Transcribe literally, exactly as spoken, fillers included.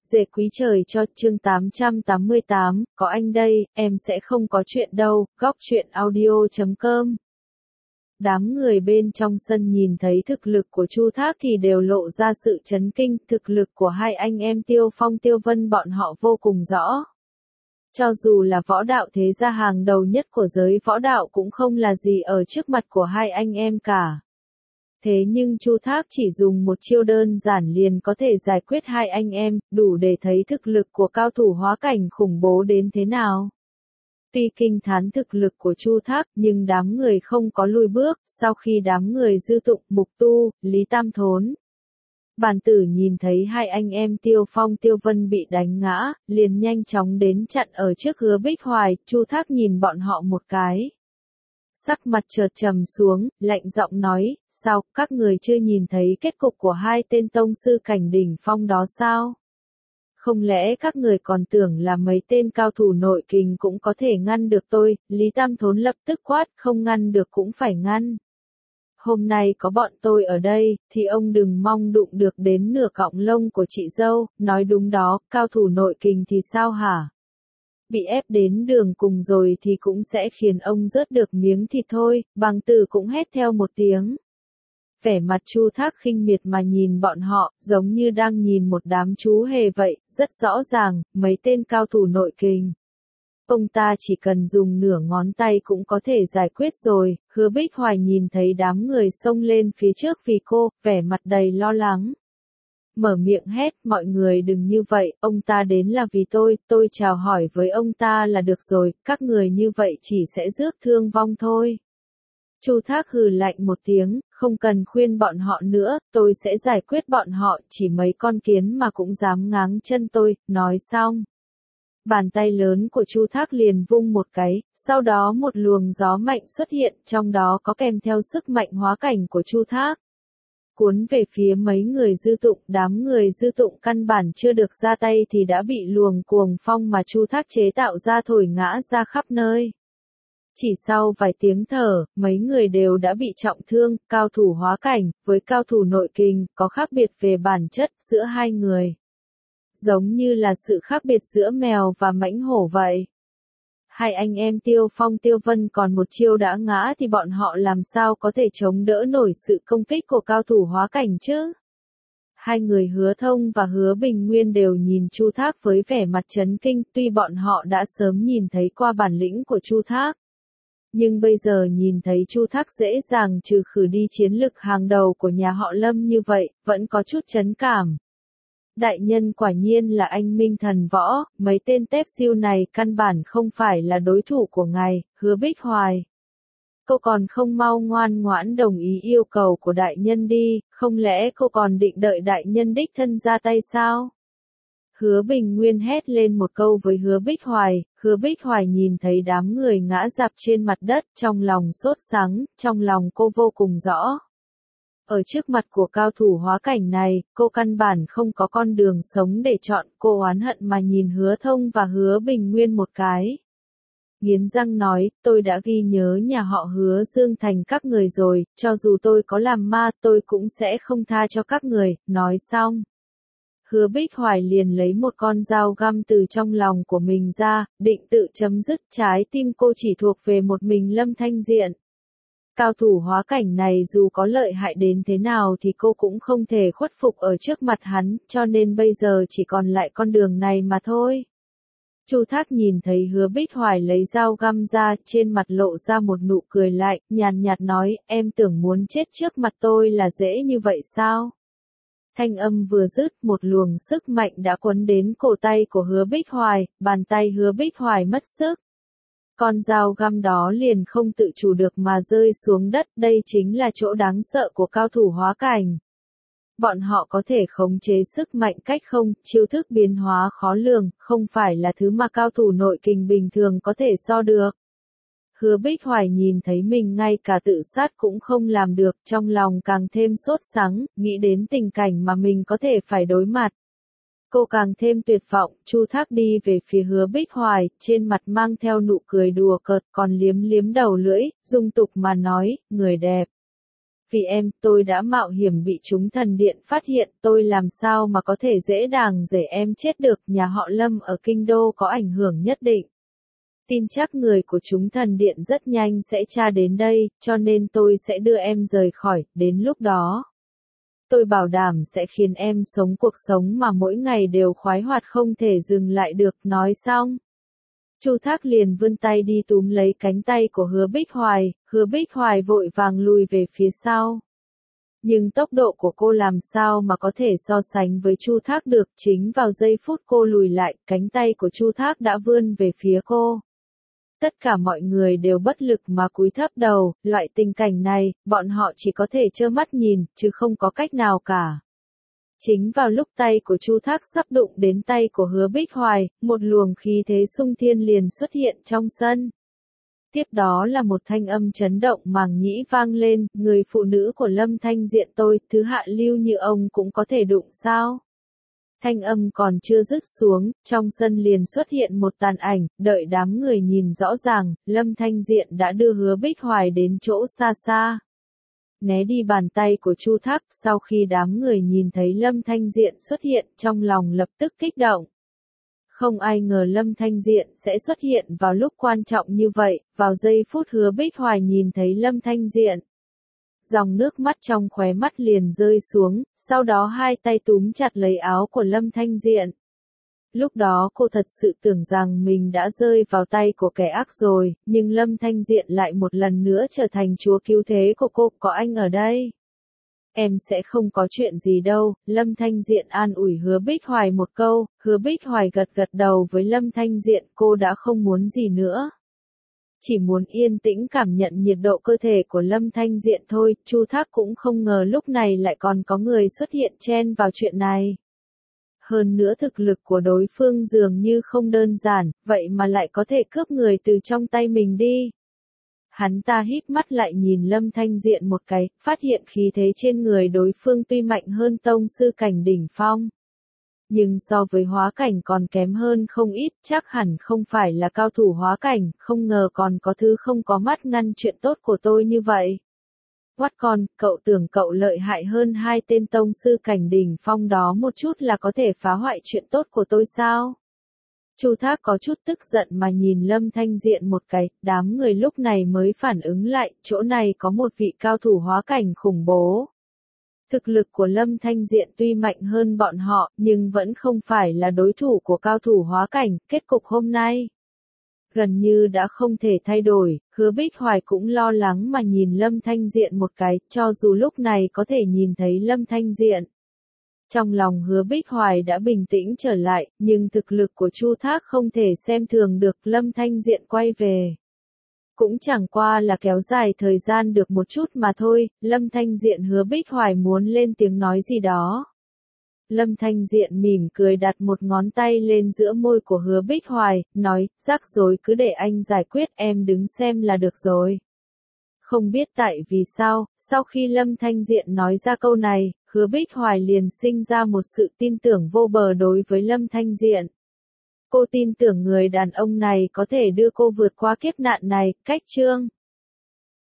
Dệ quý trời cho chương tám trăm tám mươi tám, có anh đây, em sẽ không có chuyện đâu, góc truyện audio chấm com. Đám người bên trong sân nhìn thấy thực lực của Chu Thác thì đều lộ ra sự chấn kinh, thực lực của hai anh em Tiêu Phong Tiêu Vân bọn họ vô cùng rõ. Cho dù là võ đạo thế gia hàng đầu nhất của giới võ đạo cũng không là gì ở trước mặt của hai anh em cả. Thế nhưng Chu Thác chỉ dùng một chiêu đơn giản liền có thể giải quyết hai anh em, đủ để thấy thực lực của cao thủ hóa cảnh khủng bố đến thế nào. Tuy kinh thán thực lực của Chu Thác, nhưng đám người không có lùi bước, sau khi đám người Dư Tụng, Mục Tu, Lý Tam Thốn. Bàn Tử nhìn thấy hai anh em Tiêu Phong Tiêu Vân bị đánh ngã, liền nhanh chóng đến chặn ở trước Hứa Bích Hoài, Chu Thác nhìn bọn họ một cái. Sắc mặt chợt trầm xuống, lạnh giọng nói, sao, các người chưa nhìn thấy kết cục của hai tên tông sư cảnh đỉnh phong đó sao? Không lẽ các người còn tưởng là mấy tên cao thủ nội kình cũng có thể ngăn được tôi? Lý Tam Thốn lập tức quát, không ngăn được cũng phải ngăn. Hôm nay có bọn tôi ở đây, thì ông đừng mong đụng được đến nửa cọng lông của chị dâu, nói đúng đó, cao thủ nội kình thì sao hả? Bị ép đến đường cùng rồi thì cũng sẽ khiến ông rớt được miếng thịt thôi, Bằng Tử cũng hét theo một tiếng. Vẻ mặt Chu Thác khinh miệt mà nhìn bọn họ, giống như đang nhìn một đám chú hề vậy, rất rõ ràng, mấy tên cao thủ nội kình. Ông ta chỉ cần dùng nửa ngón tay cũng có thể giải quyết rồi. Hứa Bích Hoài nhìn thấy đám người xông lên phía trước vì cô, vẻ mặt đầy lo lắng. Mở miệng hét, mọi người đừng như vậy, ông ta đến là vì tôi, tôi chào hỏi với ông ta là được rồi, các người như vậy chỉ sẽ rước thương vong thôi. Chu Thác hừ lạnh một tiếng, không cần khuyên bọn họ nữa, tôi sẽ giải quyết bọn họ, chỉ mấy con kiến mà cũng dám ngáng chân tôi, nói xong. Bàn tay lớn của Chu Thác liền vung một cái, sau đó một luồng gió mạnh xuất hiện, trong đó có kèm theo sức mạnh hóa cảnh của Chu Thác. Cuốn về phía mấy người Dư Tụng, đám người Dư Tụng căn bản chưa được ra tay thì đã bị luồng cuồng phong mà Chu Thác chế tạo ra thổi ngã ra khắp nơi. Chỉ sau vài tiếng thở, mấy người đều đã bị trọng thương, cao thủ hóa cảnh, với cao thủ nội kình, có khác biệt về bản chất giữa hai người. Giống như là sự khác biệt giữa mèo và mãnh hổ vậy. Hai anh em Tiêu Phong Tiêu Vân còn một chiêu đã ngã thì bọn họ làm sao có thể chống đỡ nổi sự công kích của cao thủ hóa cảnh chứ? Hai người Hứa Thông và Hứa Bình Nguyên đều nhìn Chu Thác với vẻ mặt chấn kinh, tuy bọn họ đã sớm nhìn thấy qua bản lĩnh của Chu Thác. Nhưng bây giờ nhìn thấy Chu Thác dễ dàng trừ khử đi chiến lực hàng đầu của nhà họ Lâm như vậy, vẫn có chút chấn cảm. Đại nhân quả nhiên là anh minh thần võ, mấy tên tép siêu này căn bản không phải là đối thủ của ngài, Hứa Bích Hoài. Cô còn không mau ngoan ngoãn đồng ý yêu cầu của đại nhân đi, không lẽ cô còn định đợi đại nhân đích thân ra tay sao? Hứa Bình Nguyên hét lên một câu với Hứa Bích Hoài, Hứa Bích Hoài nhìn thấy đám người ngã rạp trên mặt đất, trong lòng sốt sắng, trong lòng cô vô cùng rõ. Ở trước mặt của cao thủ hóa cảnh này, cô căn bản không có con đường sống để chọn, cô oán hận mà nhìn Hứa Thông và Hứa Bình Nguyên một cái. Nghiến răng nói, tôi đã ghi nhớ nhà họ Hứa Dương thành các người rồi, cho dù tôi có làm ma tôi cũng sẽ không tha cho các người, nói xong. Hứa Bích Hoài liền lấy một con dao găm từ trong lòng của mình ra, định tự chấm dứt, trái tim cô chỉ thuộc về một mình Lâm Thanh Diện. Cao thủ hóa cảnh này dù có lợi hại đến thế nào thì cô cũng không thể khuất phục ở trước mặt hắn, cho nên bây giờ chỉ còn lại con đường này mà thôi. Chu Thác nhìn thấy Hứa Bích Hoài lấy dao găm ra, trên mặt lộ ra một nụ cười lạnh, nhàn nhạt nói, em tưởng muốn chết trước mặt tôi là dễ như vậy sao? Thanh âm vừa dứt, một luồng sức mạnh đã quấn đến cổ tay của Hứa Bích Hoài, bàn tay Hứa Bích Hoài mất sức. Con dao găm đó liền không tự chủ được mà rơi xuống đất, đây chính là chỗ đáng sợ của cao thủ hóa cảnh. Bọn họ có thể khống chế sức mạnh cách không, chiêu thức biến hóa khó lường, không phải là thứ mà cao thủ nội kình bình thường có thể so được. Hứa Bích Hoài nhìn thấy mình ngay cả tự sát cũng không làm được, trong lòng càng thêm sốt sắng, nghĩ đến tình cảnh mà mình có thể phải đối mặt. Cô càng thêm tuyệt vọng, Chu Thác đi về phía Hứa Bích Hoài, trên mặt mang theo nụ cười đùa cợt còn liếm liếm đầu lưỡi, dung tục mà nói, người đẹp. Vì em, tôi đã mạo hiểm bị chúng thần điện phát hiện, tôi làm sao mà có thể dễ dàng để em chết được, nhà họ Lâm ở kinh đô có ảnh hưởng nhất định. Tin chắc người của chúng thần điện rất nhanh sẽ tra đến đây, cho nên tôi sẽ đưa em rời khỏi, đến lúc đó. Tôi bảo đảm sẽ khiến em sống cuộc sống mà mỗi ngày đều khoái hoạt không thể dừng lại được, nói xong. Chu Thác liền vươn tay đi túm lấy cánh tay của Hứa Bích Hoài, Hứa Bích Hoài vội vàng lùi về phía sau. Nhưng tốc độ của cô làm sao mà có thể so sánh với Chu Thác được, chính vào giây phút cô lùi lại, cánh tay của Chu Thác đã vươn về phía cô. Tất cả mọi người đều bất lực mà cúi thấp đầu, loại tình cảnh này, bọn họ chỉ có thể trơ mắt nhìn, chứ không có cách nào cả. Chính vào lúc tay của Chu Thác sắp đụng đến tay của Hứa Bích Hoài, một luồng khí thế xung thiên liền xuất hiện trong sân. Tiếp đó là một thanh âm chấn động màng nhĩ vang lên, người phụ nữ của Lâm Thanh Diện tôi, thứ hạ lưu như ông cũng có thể đụng sao? Thanh âm còn chưa dứt xuống, trong sân liền xuất hiện một tàn ảnh, đợi đám người nhìn rõ ràng, Lâm Thanh Diện đã đưa Hứa Bích Hoài đến chỗ xa xa. Né đi bàn tay của Chu Thác, sau khi đám người nhìn thấy Lâm Thanh Diện xuất hiện, trong lòng lập tức kích động. Không ai ngờ Lâm Thanh Diện sẽ xuất hiện vào lúc quan trọng như vậy, vào giây phút Hứa Bích Hoài nhìn thấy Lâm Thanh Diện. Dòng nước mắt trong khóe mắt liền rơi xuống, sau đó hai tay túm chặt lấy áo của Lâm Thanh Diện. Lúc đó cô thật sự tưởng rằng mình đã rơi vào tay của kẻ ác rồi, nhưng Lâm Thanh Diện lại một lần nữa trở thành chúa cứu thế của cô, có anh ở đây. Em sẽ không có chuyện gì đâu, Lâm Thanh Diện an ủi Hứa Bích Hoài một câu, Hứa Bích Hoài gật gật đầu với Lâm Thanh Diện, cô đã không muốn gì nữa. Chỉ muốn yên tĩnh cảm nhận nhiệt độ cơ thể của Lâm Thanh Diện thôi, Chu Thác cũng không ngờ lúc này lại còn có người xuất hiện chen vào chuyện này. Hơn nữa thực lực của đối phương dường như không đơn giản, vậy mà lại có thể cướp người từ trong tay mình đi. Hắn ta híp mắt lại nhìn Lâm Thanh Diện một cái, phát hiện khí thế trên người đối phương tuy mạnh hơn tông sư cảnh đỉnh phong. Nhưng so với hóa cảnh còn kém hơn không ít, chắc hẳn không phải là cao thủ hóa cảnh, không ngờ còn có thứ không có mắt ngăn chuyện tốt của tôi như vậy. Quát con, cậu tưởng cậu lợi hại hơn hai tên tông sư cảnh đỉnh phong đó một chút là có thể phá hoại chuyện tốt của tôi sao? Chu Thác có chút tức giận mà nhìn Lâm Thanh Diện một cái, đám người lúc này mới phản ứng lại, chỗ này có một vị cao thủ hóa cảnh khủng bố. Thực lực của Lâm Thanh Diện tuy mạnh hơn bọn họ, nhưng vẫn không phải là đối thủ của cao thủ hóa cảnh, kết cục hôm nay gần như đã không thể thay đổi, Hứa Bích Hoài cũng lo lắng mà nhìn Lâm Thanh Diện một cái, cho dù lúc này có thể nhìn thấy Lâm Thanh Diện. Trong lòng Hứa Bích Hoài đã bình tĩnh trở lại, nhưng thực lực của Chu Thác không thể xem thường được, Lâm Thanh Diện quay về. Cũng chẳng qua là kéo dài thời gian được một chút mà thôi, Lâm Thanh Diện Hứa Bích Hoài muốn lên tiếng nói gì đó. Lâm Thanh Diện mỉm cười đặt một ngón tay lên giữa môi của Hứa Bích Hoài, nói, rắc rối cứ để anh giải quyết, em đứng xem là được rồi. Không biết tại vì sao, sau khi Lâm Thanh Diện nói ra câu này, Hứa Bích Hoài liền sinh ra một sự tin tưởng vô bờ đối với Lâm Thanh Diện. Cô tin tưởng người đàn ông này có thể đưa cô vượt qua kiếp nạn này, cách chương